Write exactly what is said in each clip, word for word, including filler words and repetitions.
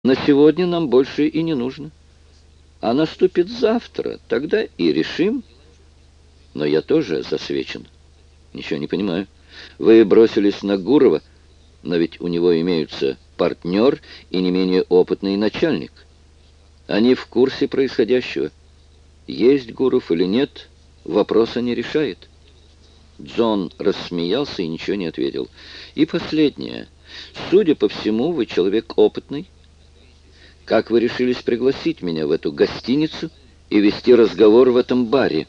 На сегодня нам больше и не нужно. А наступит завтра, тогда и решим. Но я тоже засвечен. Ничего не понимаю. Вы бросились на Гурова, но ведь у него имеются партнер и не менее опытный начальник. Они в курсе происходящего. Есть Гуров или нет, вопроса не решает. Джон рассмеялся и ничего не ответил. И последнее. Судя по всему, вы человек опытный. Как вы решились пригласить меня в эту гостиницу и вести разговор в этом баре?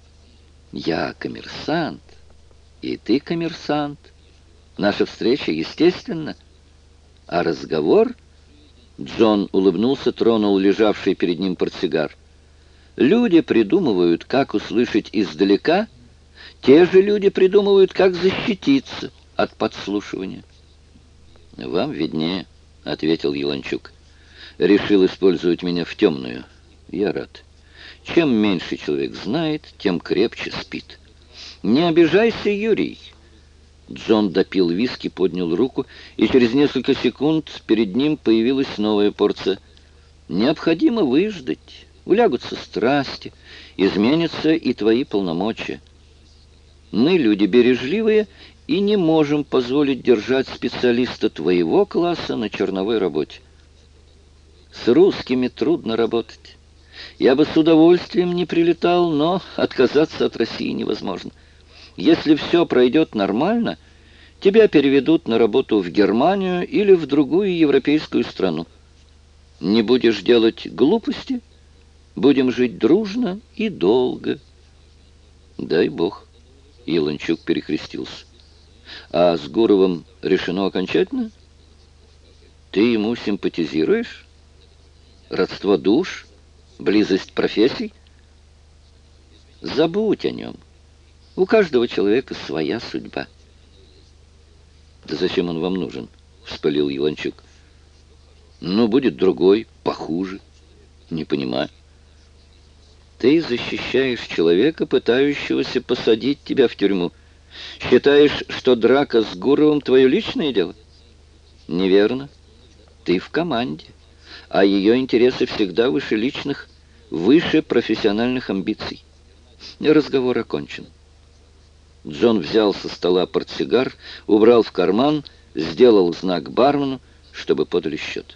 Я коммерсант, и ты коммерсант. Наша встреча естественна. А разговор... Джон улыбнулся, тронул лежавший перед ним портсигар. Люди придумывают, как услышать издалека, те же люди придумывают, как защититься от подслушивания. «Вам виднее», — ответил Еланчук. «Решил использовать меня в темную. Я рад. Чем меньше человек знает, тем крепче спит. Не обижайся, Юрий». Джон допил виски, поднял руку, и через несколько секунд перед ним появилась новая порция. «Необходимо выждать. Улягутся страсти, изменятся и твои полномочия. Мы люди бережливые и не можем позволить держать специалиста твоего класса на черновой работе. С русскими трудно работать. Я бы с удовольствием не прилетал, но отказаться от России невозможно. Если все пройдет нормально, тебя переведут на работу в Германию или в другую европейскую страну. Не будешь делать глупости, будем жить дружно и долго». «Дай Бог», — Еланчук перекрестился. «А с Гуровым решено окончательно? Ты ему симпатизируешь? Родство душ? Близость профессий? Забудь о нем. У каждого человека своя судьба». «Да зачем он вам нужен?» — вспылил Еланчук. «Ну, будет другой, похуже. Не понимаю». «Ты защищаешь человека, пытающегося посадить тебя в тюрьму. Считаешь, что драка с Гуровым — твое личное дело?» «Неверно. Ты в команде, а ее интересы всегда выше личных, выше профессиональных амбиций. Разговор окончен». Джон взял со стола портсигар, убрал в карман, сделал знак бармену, чтобы подали счет.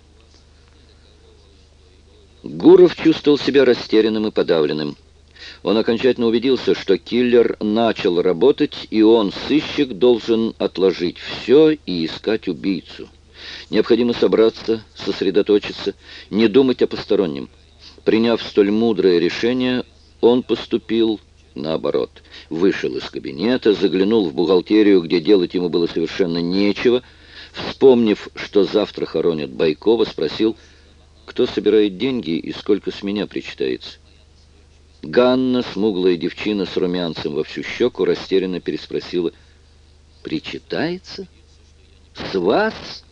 Гуров чувствовал себя растерянным и подавленным. Он окончательно убедился, что киллер начал работать, и он, сыщик, должен отложить все и искать убийцу. Необходимо собраться, сосредоточиться, не думать о постороннем. Приняв столь мудрое решение, он поступил наоборот. Вышел из кабинета, заглянул в бухгалтерию, где делать ему было совершенно нечего. Вспомнив, что завтра хоронят Байкова, спросил, кто собирает деньги и сколько с меня причитается. Ганна, смуглая девчина с румянцем во всю щеку, растерянно переспросила: «Причитается? С вас?»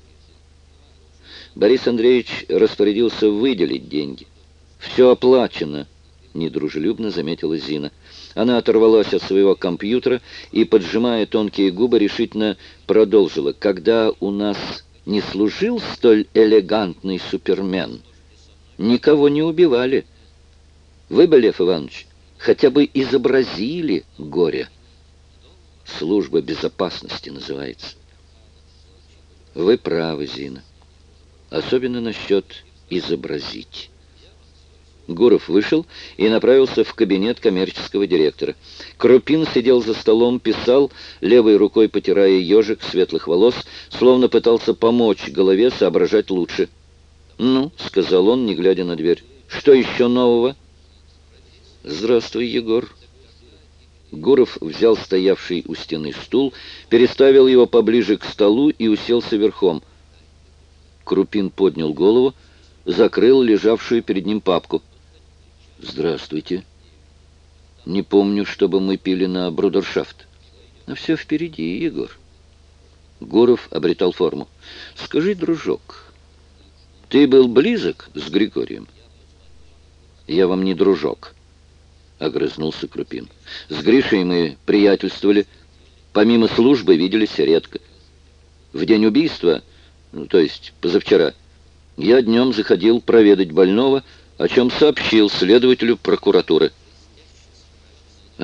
Борис Андреевич распорядился выделить деньги. «Все оплачено», — недружелюбно заметила Зина. Она оторвалась от своего компьютера и, поджимая тонкие губы, решительно продолжила: «Когда у нас не служил столь элегантный супермен, никого не убивали. Вы бы, Лев Иванович, хотя бы изобразили горе. Служба безопасности называется». «Вы правы, Зина. Особенно насчет изобразить». Гуров вышел и направился в кабинет коммерческого директора. Крупин сидел за столом, писал, левой рукой потирая ежик светлых волос, словно пытался помочь голове соображать лучше. «Ну», — сказал он, не глядя на дверь, — «что еще нового?» «Здравствуй, Егор». Гуров взял стоявший у стены стул, переставил его поближе к столу и уселся верхом. Крупин поднял голову, закрыл лежавшую перед ним папку. «Здравствуйте. Не помню, чтобы мы пили на брудершафт. Но все впереди, Егор». Гуров обретал форму. «Скажи, дружок, ты был близок с Григорием?» «Я вам не дружок», — огрызнулся Крупин. «С Гришей мы приятельствовали. Помимо службы виделись редко. В день убийства, ну, то есть позавчера, Я днем заходил проведать больного, о чем сообщил следователю прокуратуры.